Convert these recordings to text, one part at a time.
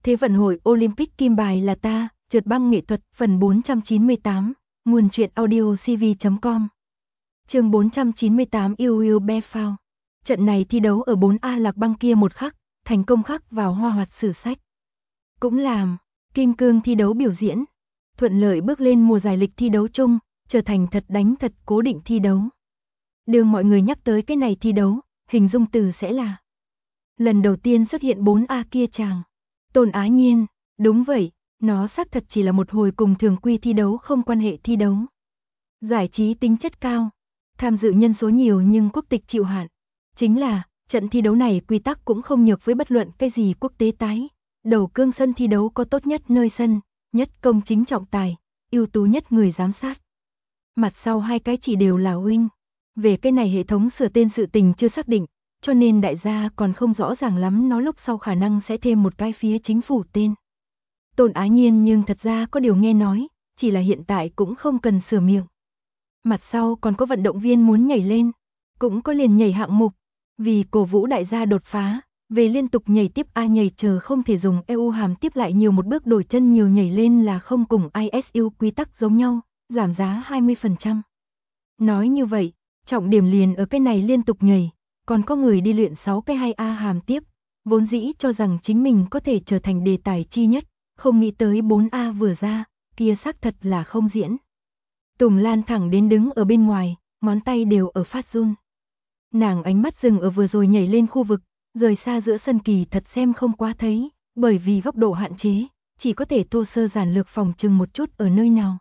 Thế vận hội Olympic kim bài là ta, trượt băng nghệ thuật phần 498, nguồn truyện audio cv.com. Chương 498 yêu be phao. Trận này thi đấu ở 4A lạc băng kia một khắc, thành công khắc vào hoa hoạt sử sách. Cũng làm kim cương thi đấu biểu diễn, thuận lợi bước lên mùa giải lịch thi đấu chung, trở thành thật đánh thật cố định thi đấu. Đường mọi người nhắc tới cái này thi đấu, hình dung từ sẽ là lần đầu tiên xuất hiện 4A kia chàng. Tôn Á Nhiên, đúng vậy, nó xác thật chỉ là một hồi cùng thường quy thi đấu không quan hệ thi đấu. Giải trí tính chất cao, tham dự nhân số nhiều nhưng quốc tịch chịu hạn. Chính là, trận thi đấu này quy tắc cũng không nhược với bất luận cái gì quốc tế tái. Đầu cương sân thi đấu có tốt nhất nơi sân, nhất công chính trọng tài, ưu tú nhất người giám sát. Mặt sau hai cái chỉ đều là huynh. Về cái này hệ thống sửa tên sự tình chưa xác định, cho nên đại gia còn không rõ ràng lắm nó lúc sau khả năng sẽ thêm một cái phía chính phủ tên. Tôn Á Nhiên nhưng thật ra có điều nghe nói, chỉ là hiện tại cũng không cần sửa miệng. Mặt sau còn có vận động viên muốn nhảy lên, cũng có liền nhảy hạng mục, vì cổ vũ đại gia đột phá, về liên tục nhảy tiếp A nhảy chờ không thể dùng EU hàm tiếp lại nhiều một bước đổi chân nhiều nhảy lên là không cùng ISU quy tắc giống nhau, giảm giá 20%. Nói như vậy, trọng điểm liền ở cái này liên tục nhảy, còn có người đi luyện 6 cái 2A hàm tiếp, vốn dĩ cho rằng chính mình có thể trở thành đề tài chi nhất, không nghĩ tới 4A vừa ra, kia xác thật là không diễn. Tùng Lan thẳng đến đứng ở bên ngoài, ngón tay đều ở phát run. Nàng ánh mắt dừng ở vừa rồi nhảy lên khu vực, rời xa giữa sân kỳ thật xem không quá thấy, bởi vì góc độ hạn chế, chỉ có thể thô sơ giản lược phòng trừng một chút ở nơi nào.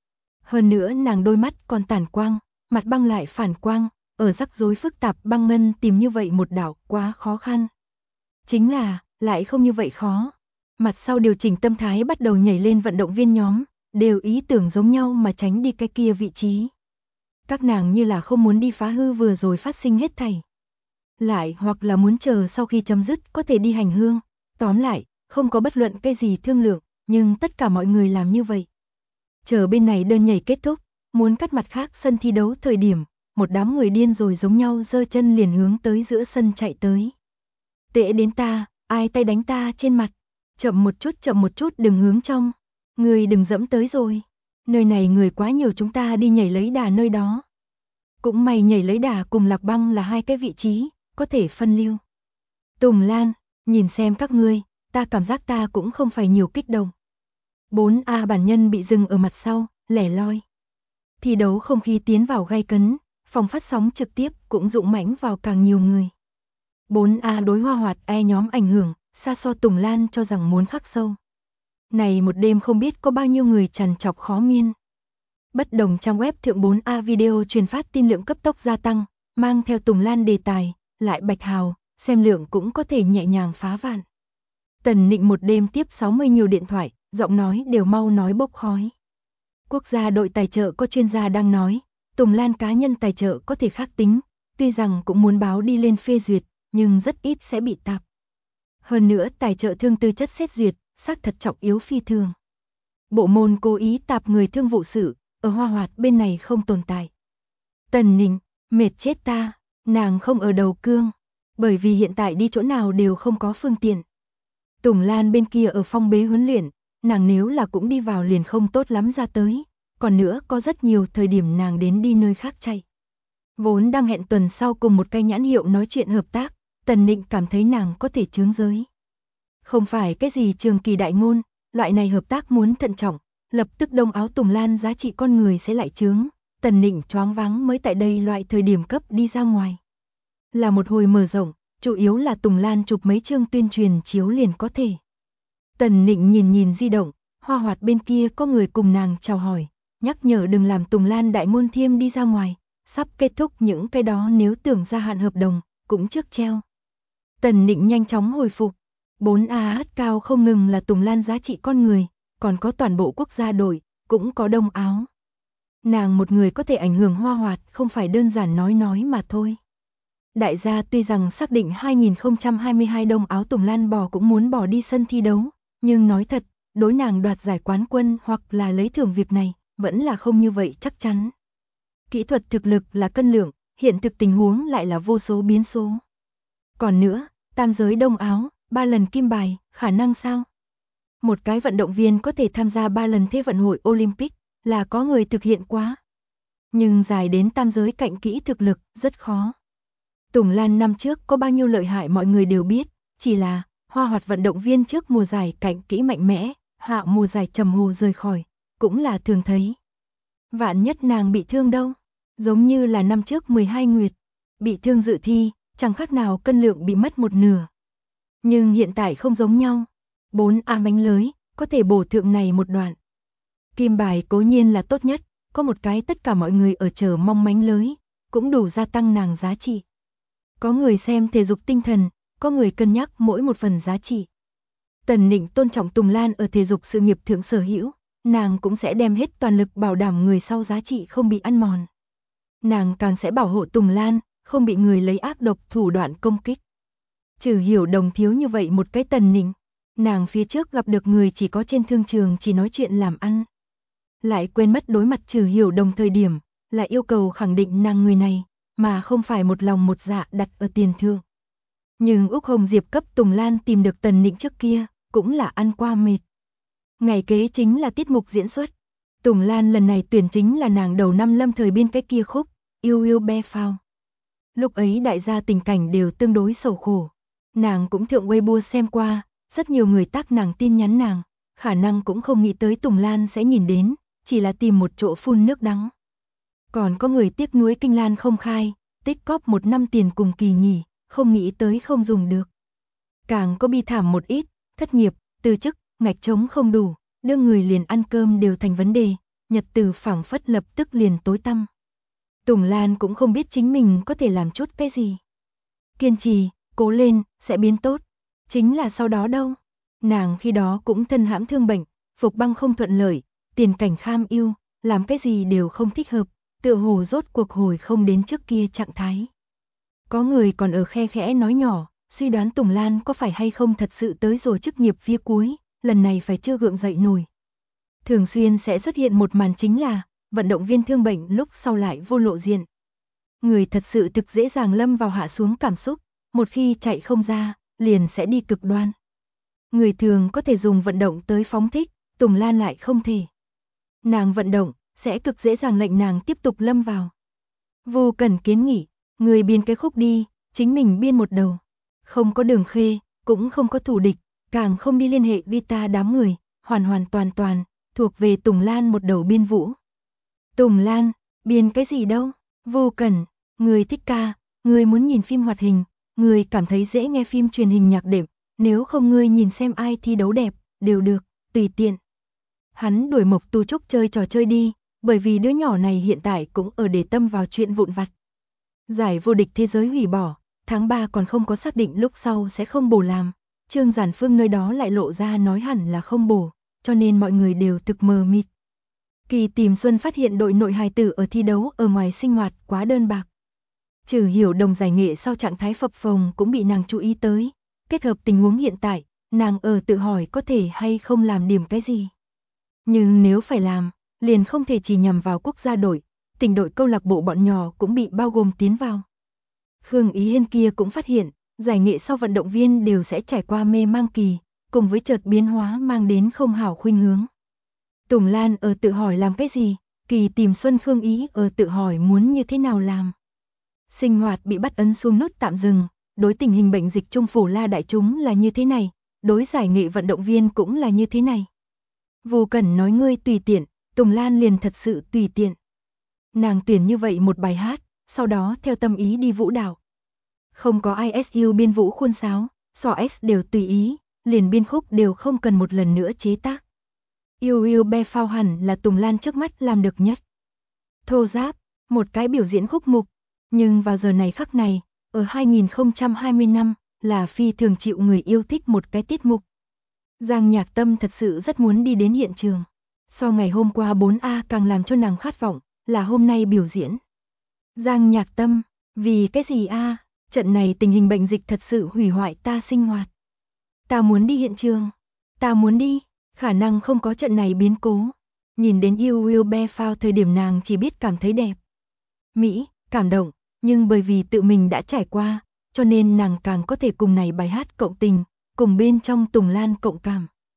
Hơn nữa nàng đôi mắt còn tản quang, mặt băng lại phản quang, ở rắc rối phức tạp băng ngân tìm như vậy một đảo quá khó khăn. Chính là, lại không như vậy khó. Mặt sau điều chỉnh tâm thái bắt đầu nhảy lên vận động viên nhóm, đều ý tưởng giống nhau mà tránh đi cái kia vị trí. Các nàng như là không muốn đi phá hư vừa rồi phát sinh hết thảy. Lại hoặc là muốn chờ sau khi chấm dứt có thể đi hành hương. Tóm lại, không có bất luận cái gì thương lượng, nhưng tất cả mọi người làm như vậy. Chờ bên này đơn nhảy kết thúc, muốn cắt mặt khác sân thi đấu thời điểm, một đám người điên rồi giống nhau giơ chân liền hướng tới giữa sân chạy tới. Tệ đến ta, ai tay đánh ta trên mặt, chậm một chút đừng hướng trong, người đừng dẫm tới rồi. Nơi này người quá nhiều chúng ta đi nhảy lấy đà nơi đó. Cũng may nhảy lấy đà cùng lạc băng là hai cái vị trí, có thể phân lưu. Tùng Lan, nhìn xem các ngươi, ta cảm giác ta cũng không phải nhiều kích động. 4A bản nhân bị dừng ở mặt sau, lẻ loi. Thi đấu không khí tiến vào gay cấn, phòng phát sóng trực tiếp cũng dũng mãnh vào càng nhiều người. 4A đối hoa hoạt nhóm ảnh hưởng, xa so Tùng Lan cho rằng muốn khắc sâu. Này một đêm không biết có bao nhiêu người trằn trọc khó miên. Bất đồng trang web thượng 4A video truyền phát tin lượng cấp tốc gia tăng, mang theo Tùng Lan đề tài, lại bạch hào, xem lượng cũng có thể nhẹ nhàng phá vạn. Tần Nịnh một đêm tiếp 60 nhiều điện thoại, giọng nói đều mau nói bốc khói. Quốc gia đội tài trợ có chuyên gia đang nói, Tùng Lan cá nhân tài trợ có thể khác tính, tuy rằng cũng muốn báo đi lên phê duyệt, nhưng rất ít sẽ bị tạp. Hơn nữa tài trợ thương tư chất xét duyệt, xác thật trọng yếu phi thường. Bộ môn cố ý tạp người thương vụ sự, ở hoa hoạt bên này không tồn tại. Tần Nịnh, mệt chết ta, nàng không ở đầu cương, bởi vì hiện tại đi chỗ nào đều không có phương tiện. Tùng Lan bên kia ở phong bế huấn luyện, nàng nếu là cũng đi vào liền không tốt lắm ra tới, còn nữa có rất nhiều thời điểm nàng đến đi nơi khác chạy. Vốn đang hẹn tuần sau cùng một cái nhãn hiệu nói chuyện hợp tác, Tần Nịnh cảm thấy nàng có thể chướng giới. Không phải cái gì trường kỳ đại ngôn, loại này hợp tác muốn thận trọng, lập tức đông áo Tùng Lan giá trị con người sẽ lại chướng. Tần Nịnh choáng váng mới tại đây loại thời điểm cấp đi ra ngoài. Là một hồi mở rộng, chủ yếu là Tùng Lan chụp mấy chương tuyên truyền chiếu liền có thể. Tần Nịnh nhìn di động, hoa hoạt bên kia có người cùng nàng chào hỏi, nhắc nhở đừng làm Tùng Lan đại ngôn thiêm đi ra ngoài, sắp kết thúc những cái đó nếu tưởng gia hạn hợp đồng, cũng trước treo. Tần Nịnh nhanh chóng hồi phục, 4A hát cao không ngừng là Tùng Lan giá trị con người, còn có toàn bộ quốc gia đội, cũng có đông áo. Nàng một người có thể ảnh hưởng hoa hoạt không phải đơn giản nói mà thôi. Đại gia tuy rằng xác định 2022 đông áo Tùng Lan bò cũng muốn bỏ đi sân thi đấu, nhưng nói thật, đối nàng đoạt giải quán quân hoặc là lấy thưởng việc này, vẫn là không như vậy chắc chắn. Kỹ thuật thực lực là cân lượng, hiện thực tình huống lại là vô số biến số. Còn nữa, tam giới đông áo, 3 lần kim bài, khả năng sao? Một cái vận động viên có thể tham gia 3 lần Thế vận hội Olympic là có người thực hiện quá. Nhưng dài đến tam giới cạnh kỹ thực lực rất khó. Tùng Lan năm trước có bao nhiêu lợi hại mọi người đều biết, chỉ là hoa hoạt vận động viên trước mùa giải cạnh kỹ mạnh mẽ, hạ mùa giải trầm hồ rời khỏi, cũng là thường thấy. Vạn nhất nàng bị thương đâu, giống như là năm trước 12 Nguyệt, bị thương dự thi, chẳng khác nào cân lượng bị mất một nửa. Nhưng hiện tại không giống nhau, 4A mánh lưới, có thể bổ thượng này một đoạn. Kim bài cố nhiên là tốt nhất, có một cái tất cả mọi người ở chờ mong mánh lưới, cũng đủ gia tăng nàng giá trị. Có người xem thể dục tinh thần, có người cân nhắc mỗi một phần giá trị. Tần Nịnh tôn trọng Tùng Lan ở thể dục sự nghiệp thượng sở hữu, nàng cũng sẽ đem hết toàn lực bảo đảm người sau giá trị không bị ăn mòn. Nàng càng sẽ bảo hộ Tùng Lan, không bị người lấy ác độc thủ đoạn công kích. Trừ Hiểu Đồng thiếu như vậy một cái Tần Nịnh, nàng phía trước gặp được người chỉ có trên thương trường chỉ nói chuyện làm ăn. Lại quên mất đối mặt Trừ Hiểu Đồng thời điểm, là yêu cầu khẳng định nàng người này, mà không phải một lòng một dạ đặt ở tiền thượng. Nhưng Úc Hồng Diệp cấp Tùng Lan tìm được Tần Nịnh trước kia, cũng là ăn qua mệt. Ngày kế chính là tiết mục diễn xuất. Tùng Lan lần này tuyển chính là nàng đầu năm lâm thời biên cái kia khúc, Yêu Yêu Be Phao. Lúc ấy đại gia tình cảnh đều tương đối sầu khổ. Nàng cũng thượng Weibo xem qua, rất nhiều người tác nàng tin nhắn nàng, khả năng cũng không nghĩ tới Tùng Lan sẽ nhìn đến, chỉ là tìm một chỗ phun nước đắng. Còn có người tiếc nuối Kinh Lan không khai, tích cóp 1 năm tiền cùng kỳ nghỉ, không nghĩ tới không dùng được. Càng có bi thảm một ít, thất nghiệp, từ chức, ngạch trống không đủ, đưa người liền ăn cơm đều thành vấn đề, nhật từ phảng phất lập tức liền tối tăm. Tùng Lan cũng không biết chính mình có thể làm chút cái gì. Kiên trì, cố lên, sẽ biến tốt. Chính là sau đó đâu. Nàng khi đó cũng thân hãm thương bệnh, phục băng không thuận lợi, tiền cảnh kham ưu, làm cái gì đều không thích hợp, tựa hồ rốt cuộc hồi không đến trước kia trạng thái. Có người còn ở khe khẽ nói nhỏ, suy đoán Tùng Lan có phải hay không thật sự tới rồi chức nghiệp phía cuối, lần này phải chưa gượng dậy nổi. Thường xuyên sẽ xuất hiện một màn chính là, vận động viên thương bệnh lúc sau lại vô lộ diện. Người thật sự thực dễ dàng lâm vào hạ xuống cảm xúc, một khi chạy không ra, liền sẽ đi cực đoan. Người thường có thể dùng vận động tới phóng thích, Tùng Lan lại không thể. Nàng vận động, sẽ cực dễ dàng lệnh nàng tiếp tục lâm vào. Vô Cần kiến nghị, người biên cái khúc đi, chính mình biên một đầu. Không có Đường Khê, cũng không có thủ địch, càng không đi liên hệ Rita đám người, hoàn hoàn toàn toàn, thuộc về Tùng Lan một đầu biên vũ. Tùng Lan, biên cái gì đâu? Vô Cần, người thích ca, người muốn nhìn phim hoạt hình, người cảm thấy dễ nghe phim truyền hình nhạc đệm, nếu không người nhìn xem ai thi đấu đẹp, đều được, tùy tiện. Hắn đuổi Mộc Tu Trúc chơi trò chơi đi, bởi vì đứa nhỏ này hiện tại cũng ở để tâm vào chuyện vụn vặt. Giải vô địch thế giới hủy bỏ, tháng 3 còn không có xác định lúc sau sẽ không bổ làm. Trương Giản Phương nơi đó lại lộ ra nói hẳn là không bổ, cho nên mọi người đều thực mờ mịt. Kỳ Tìm Xuân phát hiện đội nội hài tử ở thi đấu ở ngoài sinh hoạt quá đơn bạc. Trừ Hiểu Đồng giải nghệ sau trạng thái phập phồng cũng bị nàng chú ý tới. Kết hợp tình huống hiện tại, nàng ở tự hỏi có thể hay không làm điểm cái gì. Nhưng nếu phải làm, liền không thể chỉ nhằm vào quốc gia đội, tỉnh đội câu lạc bộ bọn nhỏ cũng bị bao gồm tiến vào. Khương Ý Hiên kia cũng phát hiện, giải nghệ sau vận động viên đều sẽ trải qua mê mang kỳ, cùng với chợt biến hóa mang đến không hảo khuynh hướng. Tùng Lan ở tự hỏi làm cái gì, Kỳ Tìm Xuân Khương Ý ở tự hỏi muốn như thế nào làm. Sinh hoạt bị bắt ấn xuống nốt tạm dừng, đối tình hình bệnh dịch Trung Phổ La đại chúng là như thế này, đối giải nghệ vận động viên cũng là như thế này. Vô Cần nói ngươi tùy tiện, Tùng Lan liền thật sự tùy tiện. Nàng tuyển như vậy một bài hát, sau đó theo tâm ý đi vũ đạo. Không có ISU biên vũ khuôn sáo, S đều tùy ý, liền biên khúc đều không cần một lần nữa chế tác. Yêu Yêu Be Phao hẳn là Tùng Lan trước mắt làm được nhất. Thô giáp, một cái biểu diễn khúc mục, nhưng vào giờ này khắc này, ở 2020 năm, là phi thường chịu người yêu thích một cái tiết mục. Giang Nhạc Tâm thật sự rất muốn đi đến hiện trường. So ngày hôm qua 4A càng làm cho nàng khát vọng, là hôm nay biểu diễn. Giang Nhạc Tâm, vì cái gì a? Trận này tình hình bệnh dịch thật sự hủy hoại ta sinh hoạt. Ta muốn đi hiện trường. Ta muốn đi, khả năng không có trận này biến cố. Nhìn đến Yêu Yêu Be Phao thời điểm nàng chỉ biết cảm thấy đẹp. Mỹ, cảm động, nhưng bởi vì tự mình đã trải qua, cho nên nàng càng có thể cùng này bài hát cộng tình, cùng bên trong Tùng Lan cộng cảm.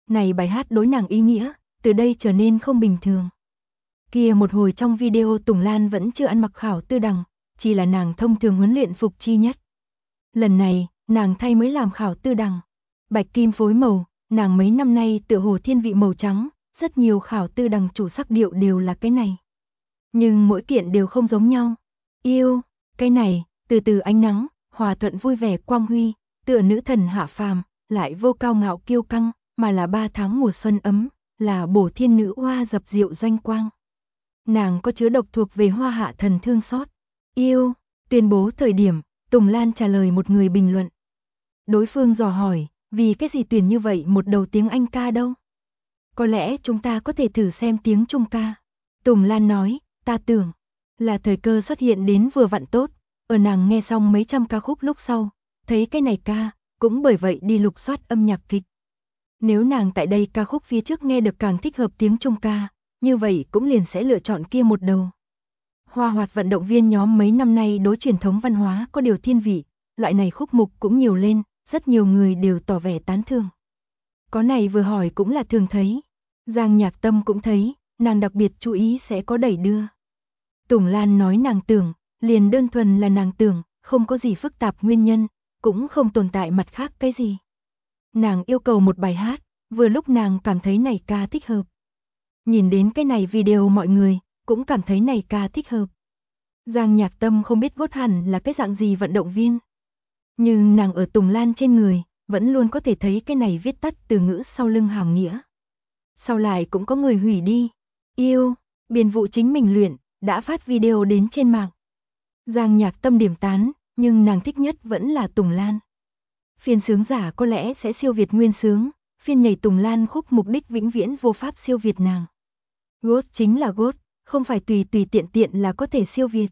Này bài hát đối nàng ý nghĩa, từ đây trở nên không bình thường. Kia một hồi trong video Tùng Lan vẫn chưa ăn mặc khảo tư đằng, chỉ là nàng thông thường huấn luyện phục chi nhất. Lần này, nàng thay mới làm khảo tư đằng. Bạch kim phối màu, nàng mấy năm nay tựa hồ thiên vị màu trắng, rất nhiều khảo tư đằng chủ sắc điệu đều là cái này. Nhưng mỗi kiện đều không giống nhau. Yêu, cái này, từ từ ánh nắng, hòa thuận vui vẻ quang huy, tựa nữ thần hạ phàm, lại vô cao ngạo kiêu căng, mà là 3 tháng mùa xuân ấm, là bổ thiên nữ hoa dập dịu doanh quang. Nàng có chứa độc thuộc về hoa hạ thần thương xót. Yêu, tuyên bố thời điểm, Tùng Lan trả lời một người bình luận. Đối phương dò hỏi, vì cái gì tuyển như vậy một đầu tiếng Anh ca đâu? Có lẽ chúng ta có thể thử xem tiếng Trung ca. Tùng Lan nói, ta tưởng là thời cơ xuất hiện đến vừa vặn tốt, ở nàng nghe xong mấy trăm ca khúc lúc sau, thấy cái này ca, cũng bởi vậy đi lục soát âm nhạc kịch. Nếu nàng tại đây ca khúc phía trước nghe được càng thích hợp tiếng Trung ca, như vậy cũng liền sẽ lựa chọn kia một đầu. Hoa Hoạt vận động viên nhóm mấy năm nay đối truyền thống văn hóa có điều thiên vị, loại này khúc mục cũng nhiều lên, rất nhiều người đều tỏ vẻ tán thưởng. Có này vừa hỏi cũng là thường thấy. Giang Nhạc Tâm cũng thấy, nàng đặc biệt chú ý sẽ có đẩy đưa. Tùng Lan nói nàng tưởng, liền đơn thuần là nàng tưởng, không có gì phức tạp nguyên nhân, cũng không tồn tại mặt khác cái gì. Nàng yêu cầu một bài hát, vừa lúc nàng cảm thấy này ca thích hợp. Nhìn đến cái này video mọi người, cũng cảm thấy này ca thích hợp. Giang Nhạc Tâm không biết Gót hẳn là cái dạng gì vận động viên. Nhưng nàng ở Tùng Lan trên người, vẫn luôn có thể thấy cái này viết tắt từ ngữ sau lưng hàm nghĩa. Sau lại cũng có người hủy đi. Yêu, biên vụ chính mình luyện, đã phát video đến trên mạng. Giang Nhạc Tâm điểm tán, nhưng nàng thích nhất vẫn là Tùng Lan. Phiên sướng giả có lẽ sẽ siêu việt nguyên sướng, phiên nhảy Tùng Lan khúc mục đích vĩnh viễn vô pháp siêu việt nàng. Gót chính là gót, không phải tùy tiện tiện là có thể siêu việt.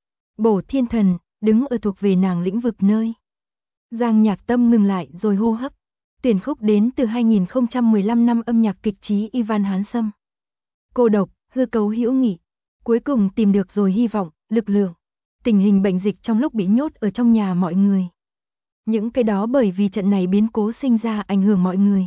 Bổ thiên thần, đứng ở thuộc về nàng lĩnh vực nơi. Giang Nhạc Tâm ngừng lại rồi hô hấp. Tuyển khúc đến từ 2015 năm âm nhạc kịch trí Ivan Hán Sâm. Cô độc, hư cấu hữu nghị. Cuối cùng tìm được rồi hy vọng, lực lượng. Tình hình bệnh dịch trong lúc bị nhốt ở trong nhà mọi người. Những cái đó bởi vì trận này biến cố sinh ra ảnh hưởng mọi người.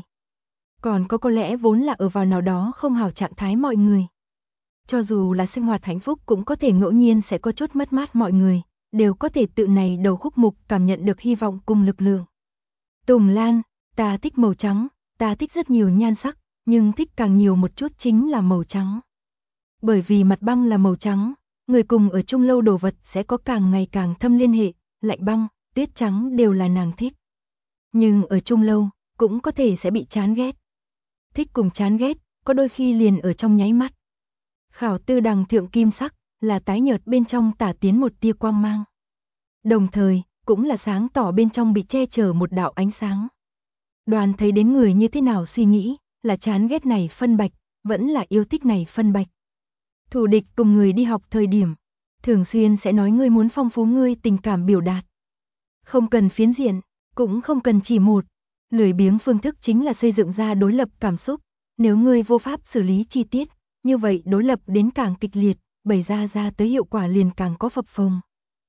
Còn có lẽ vốn là ở vào nào đó không hảo trạng thái mọi người. Cho dù là sinh hoạt hạnh phúc cũng có thể ngẫu nhiên sẽ có chút mất mát mọi người, đều có thể tự này đầu khúc mục cảm nhận được hy vọng cùng lực lượng. Tùng Lan, ta thích màu trắng, ta thích rất nhiều nhan sắc, nhưng thích càng nhiều một chút chính là màu trắng. Bởi vì mặt băng là màu trắng, người cùng ở chung lâu đồ vật sẽ có càng ngày càng thâm liên hệ, lạnh băng, tuyết trắng đều là nàng thích. Nhưng ở chung lâu, cũng có thể sẽ bị chán ghét. Thích cùng chán ghét, có đôi khi liền ở trong nháy mắt. Khảo tư đằng thượng kim sắc, là tái nhợt bên trong tả tiến một tia quang mang. Đồng thời, cũng là sáng tỏ bên trong bị che chở một đạo ánh sáng. Đoàn thấy đến người như thế nào suy nghĩ, là chán ghét này phân bạch, vẫn là yêu thích này phân bạch. Thù địch cùng người đi học thời điểm, thường xuyên sẽ nói ngươi muốn phong phú ngươi tình cảm biểu đạt. Không cần phiến diện, cũng không cần chỉ một. Lười biếng phương thức chính là xây dựng ra đối lập cảm xúc. Nếu ngươi vô pháp xử lý chi tiết, như vậy đối lập đến càng kịch liệt, bày ra tới hiệu quả liền càng có phập phồng.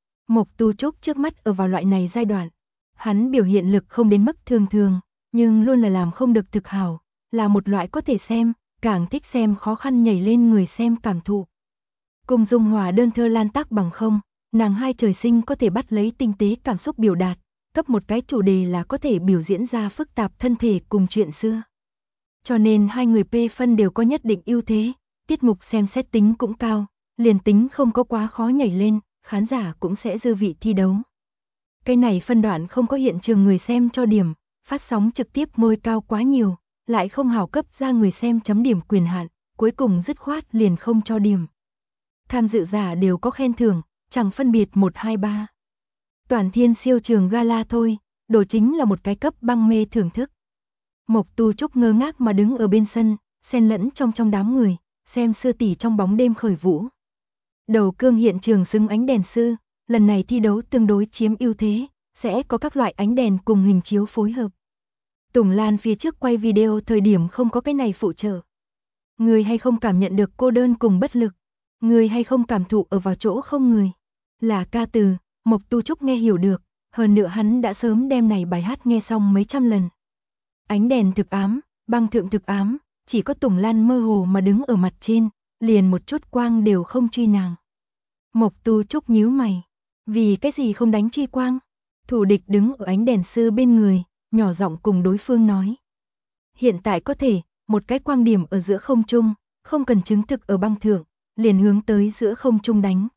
Mộc Tu Trúc trước mắt ở vào loại này giai đoạn. Hắn biểu hiện lực không đến mức thường, nhưng luôn là làm không được thực hảo, là một loại có thể xem, càng thích xem khó khăn nhảy lên người xem cảm thụ. Cùng Dung Hòa đơn thơ lan tác bằng không, nàng hai trời sinh có thể bắt lấy tinh tế cảm xúc biểu đạt, cấp một cái chủ đề là có thể biểu diễn ra phức tạp thân thể cùng chuyện xưa. Cho nên hai người P phân đều có nhất định ưu thế, tiết mục xem xét tính cũng cao, liền tính không có quá khó nhảy lên, khán giả cũng sẽ dư vị thi đấu. Cái này phân đoạn không có hiện trường người xem cho điểm, phát sóng trực tiếp môi cao quá nhiều, lại không hảo cấp ra người xem chấm điểm quyền hạn, cuối cùng dứt khoát liền không cho điểm. Tham dự giả đều có khen thưởng, chẳng phân biệt 1, 2, 3. Toàn thiên siêu trường gala thôi, đồ chính là một cái cấp băng mê thưởng thức. Mộc Tu Trúc ngơ ngác mà đứng ở bên sân, xen lẫn trong đám người, xem sư tỷ trong bóng đêm khởi vũ. Đầu cương hiện trường xứng ánh đèn sư, lần này thi đấu tương đối chiếm ưu thế, sẽ có các loại ánh đèn cùng hình chiếu phối hợp. Tùng Lan phía trước quay video thời điểm không có cái này phụ trợ. Người hay không cảm nhận được cô đơn cùng bất lực, người hay không cảm thụ ở vào chỗ không người. Là ca từ, Mộc Tu Trúc nghe hiểu được, hơn nữa hắn đã sớm đem này bài hát nghe xong mấy trăm lần. Ánh đèn thực ám, Băng thượng thực ám, chỉ có Tùng Lan mơ hồ mà đứng ở mặt trên, liền một chút quang đều không truy nàng. Mộc Tu Trúc nhíu mày, vì cái gì không đánh truy quang? Thủ địch đứng ở ánh đèn sư bên người, nhỏ giọng cùng đối phương nói. Hiện tại có thể, một cái quang điểm ở giữa không trung, không cần chứng thực ở băng thượng, liền hướng tới giữa không trung đánh.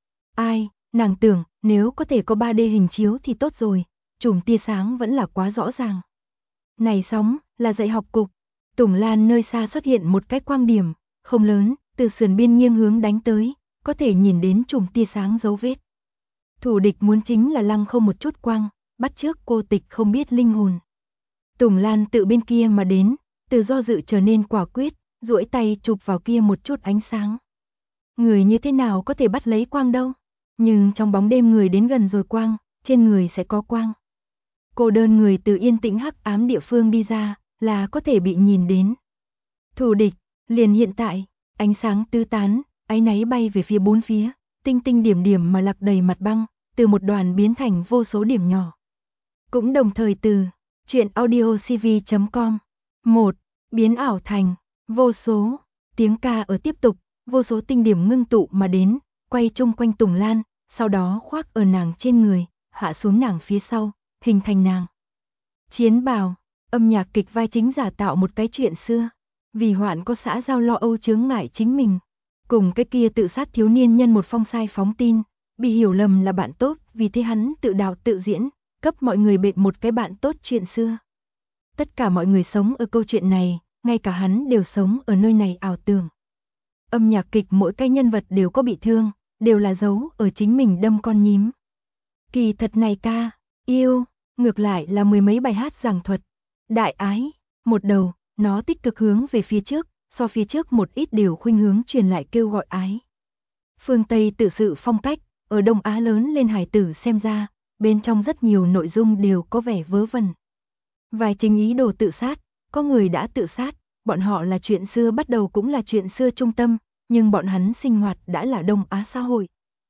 Ai, nàng tưởng, nếu có thể có 3D hình chiếu thì tốt rồi, chùm tia sáng vẫn là quá rõ ràng. Này sóng, là dạy học cục. Tùng Lan nơi xa xuất hiện một cái quang điểm, không lớn, từ sườn biên nghiêng hướng đánh tới, có thể nhìn đến chùm tia sáng dấu vết. Thủ địch muốn chính là lăng không một chút quang, bắt trước cô tịch không biết linh hồn. Tùng Lan tự bên kia mà đến, từ do dự trở nên quả quyết, duỗi tay chụp vào kia một chút ánh sáng. Người như thế nào có thể bắt lấy quang đâu? Nhưng trong bóng đêm người đến gần rồi quang, trên người sẽ có quang. Cô đơn người từ yên tĩnh hắc ám địa phương đi ra, là có thể bị nhìn đến. Thủ địch, liền hiện tại, ánh sáng tứ tán, áy náy bay về phía bốn phía, tinh tinh điểm điểm mà lạc đầy mặt băng, từ một đoàn biến thành vô số điểm nhỏ. Cũng đồng thời từ truyện audiocv.com 1. Biến ảo thành vô số, tiếng ca ở tiếp tục, vô số tinh điểm ngưng tụ mà đến, quay chung quanh Tùng Lan, sau đó khoác ở nàng trên người, hạ xuống nàng phía sau, hình thành nàng. Chiến bào, âm nhạc kịch vai chính giả tạo một cái chuyện xưa, vì hoạn có xã giao lo âu chướng ngại chính mình, cùng cái kia tự sát thiếu niên nhân một phong sai phóng tin, bị hiểu lầm là bạn tốt, vì thế hắn tự đạo tự diễn, cấp mọi người bện một cái bạn tốt chuyện xưa. Tất cả mọi người sống ở câu chuyện này, ngay cả hắn đều sống ở nơi này ảo tưởng. Âm nhạc kịch mỗi cái nhân vật đều có bị thương, đều là dấu ở chính mình đâm con nhím. Kỳ thật này ca, yêu, ngược lại là mười mấy bài hát giảng thuật. Đại ái, một đầu, nó tích cực hướng về phía trước, so phía trước một ít điều khuynh hướng truyền lại kêu gọi ái. Phương Tây tự sự phong cách, ở Đông Á lớn lên hải tử xem ra, bên trong rất nhiều nội dung đều có vẻ vớ vẩn. Vài chính ý đồ tự sát, có người đã tự sát, bọn họ là chuyện xưa bắt đầu cũng là chuyện xưa trung tâm, nhưng bọn hắn sinh hoạt đã là Đông Á xã hội.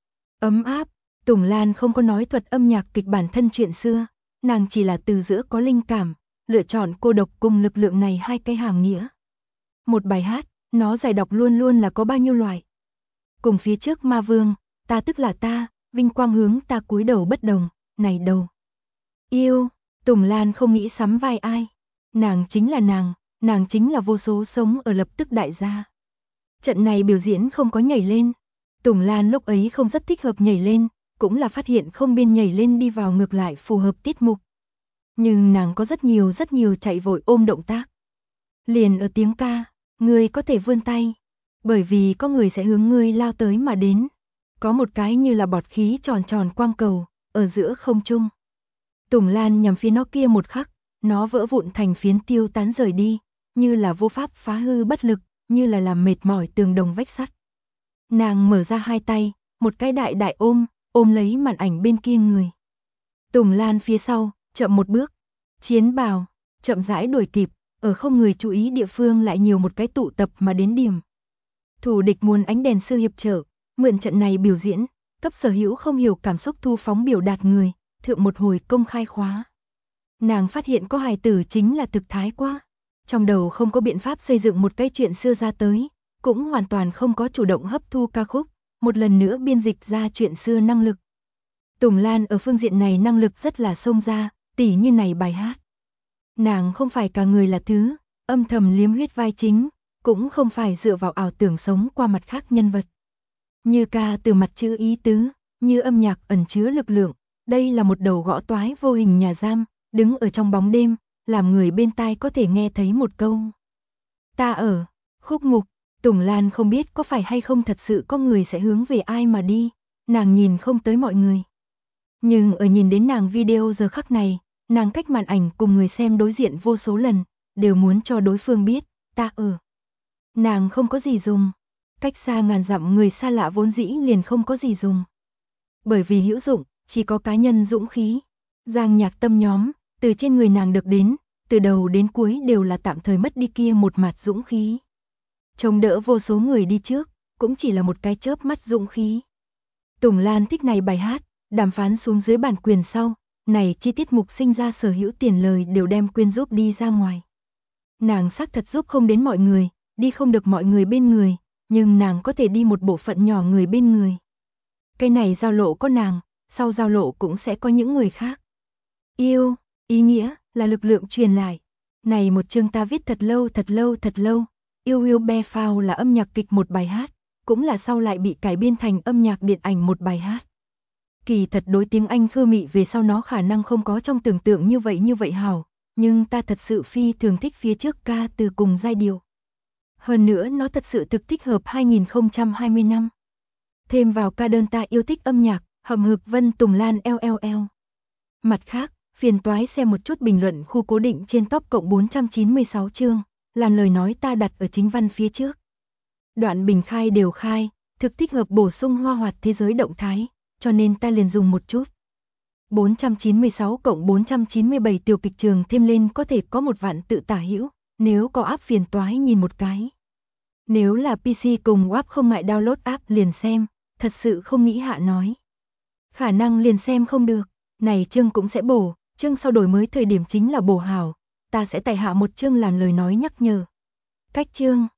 Ấm áp, Tùng Lan không có nói thuật âm nhạc kịch bản thân chuyện xưa, nàng chỉ là từ giữa có linh cảm, lựa chọn cô độc cùng lực lượng này hai cái hàm nghĩa. Một bài hát, nó giải đọc luôn luôn là có bao nhiêu loại. Cùng phía trước ma vương, ta tức là ta, vinh quang hướng ta cúi đầu bất đồng, này đầu. Yêu, Tùng Lan không nghĩ sắm vai ai. Nàng chính là vô số sống ở lập tức đại gia. Trận này biểu diễn không có nhảy lên. Tùng Lan lúc ấy không rất thích hợp nhảy lên, cũng là phát hiện không biên nhảy lên đi vào ngược lại phù hợp tiết mục. Nhưng nàng có rất nhiều chạy vội ôm động tác. Liền ở tiếng ca, ngươi có thể vươn tay, bởi vì có người sẽ hướng ngươi lao tới mà đến. Có một cái như là bọt khí tròn tròn quang cầu, ở giữa không trung. Tùng Lan nhằm phía nó kia một khắc, nó vỡ vụn thành phiến tiêu tán rời đi, như là vô pháp phá hư bất lực, như là làm mệt mỏi tường đồng vách sắt. Nàng mở ra hai tay, một cái đại ôm lấy màn ảnh bên kia người. Tùng Lan phía sau, chậm một bước. Chiến bào, chậm rãi đuổi kịp, ở không người chú ý địa phương lại nhiều một cái tụ tập mà đến điểm. Thủ địch muốn ánh đèn sư hiệp trợ, mượn trận này biểu diễn, cấp sở hữu không hiểu cảm xúc thu phóng biểu đạt người, thượng một hồi công khai khóa. Nàng phát hiện có hài tử chính là thực thái quá. Trong đầu không có biện pháp xây dựng một cái chuyện xưa ra tới, cũng hoàn toàn không có chủ động hấp thu ca khúc, một lần nữa biên dịch ra chuyện xưa năng lực. Tùng Lan ở phương diện này năng lực rất là xông ra, tỉ như này bài hát. Nàng không phải cả người là thứ, âm thầm liếm huyết vai chính, cũng không phải dựa vào ảo tưởng sống qua mặt khác nhân vật. Như ca từ mặt chữ ý tứ, như âm nhạc ẩn chứa lực lượng, đây là một đầu gõ toái vô hình nhà giam, đứng ở trong bóng đêm, làm người bên tai có thể nghe thấy một câu. Ta ở, khúc mục, Tùng Lan không biết có phải hay không thật sự có người sẽ hướng về ai mà đi, nàng nhìn không tới mọi người. Nhưng ở nhìn đến nàng video giờ khắc này, nàng cách màn ảnh cùng người xem đối diện vô số lần, đều muốn cho đối phương biết, ta ở. Nàng không có gì dùng, cách xa ngàn dặm người xa lạ vốn dĩ liền không có gì dùng. Bởi vì hữu dụng, chỉ có cá nhân dũng khí. Giang Nhạc Tâm nhóm, từ trên người nàng được đến, từ đầu đến cuối đều là tạm thời mất đi kia một mạt dũng khí. Chống đỡ vô số người đi trước, cũng chỉ là một cái chớp mắt dũng khí. Tùng Lan thích này bài hát, đàm phán xuống dưới bản quyền sau, này chi tiết mục sinh ra sở hữu tiền lời đều đem quyên giúp đi ra ngoài. Nàng xác thật giúp không đến mọi người, đi không được mọi người bên người, nhưng nàng có thể đi một bộ phận nhỏ người bên người. Cái này giao lộ có nàng, sau giao lộ cũng sẽ có những người khác. Yêu, ý nghĩa, là lực lượng truyền lại. Này một chương ta viết thật lâu thật lâu thật lâu, Yêu Will Be Found là âm nhạc kịch một bài hát, cũng là sau lại bị cải biên thành âm nhạc điện ảnh một bài hát. Kỳ thật đối tiếng Anh Khơ Mị về sau nó khả năng không có trong tưởng tượng như vậy hảo, nhưng ta thật sự phi thường thích phía trước ca từ cùng giai điệu. Hơn nữa nó thật sự thực thích hợp 2020 năm. Thêm vào ca đơn ta yêu thích âm nhạc, hầm hực Vân Tùng Lan LLL. Mặt khác, phiền toái xem một chút bình luận khu cố định trên top cộng 496 chương, làm lời nói ta đặt ở chính văn phía trước. Đoạn bình khai đều khai, thực thích hợp bổ sung hoa hoạt thế giới động thái, cho nên ta liền dùng một chút. 496 cộng 497 tiểu kịch trường thêm lên có thể có 1 vạn tự tả hữu, nếu có app phiền toái nhìn một cái. Nếu là PC cùng app không ngại download app liền xem, thật sự không nghĩ hạ nói. Khả năng liền xem không được, này chương cũng sẽ bổ, chương sau đổi mới thời điểm chính là bổ hảo, ta sẽ tải hạ một chương làm lời nói nhắc nhở. Cách chương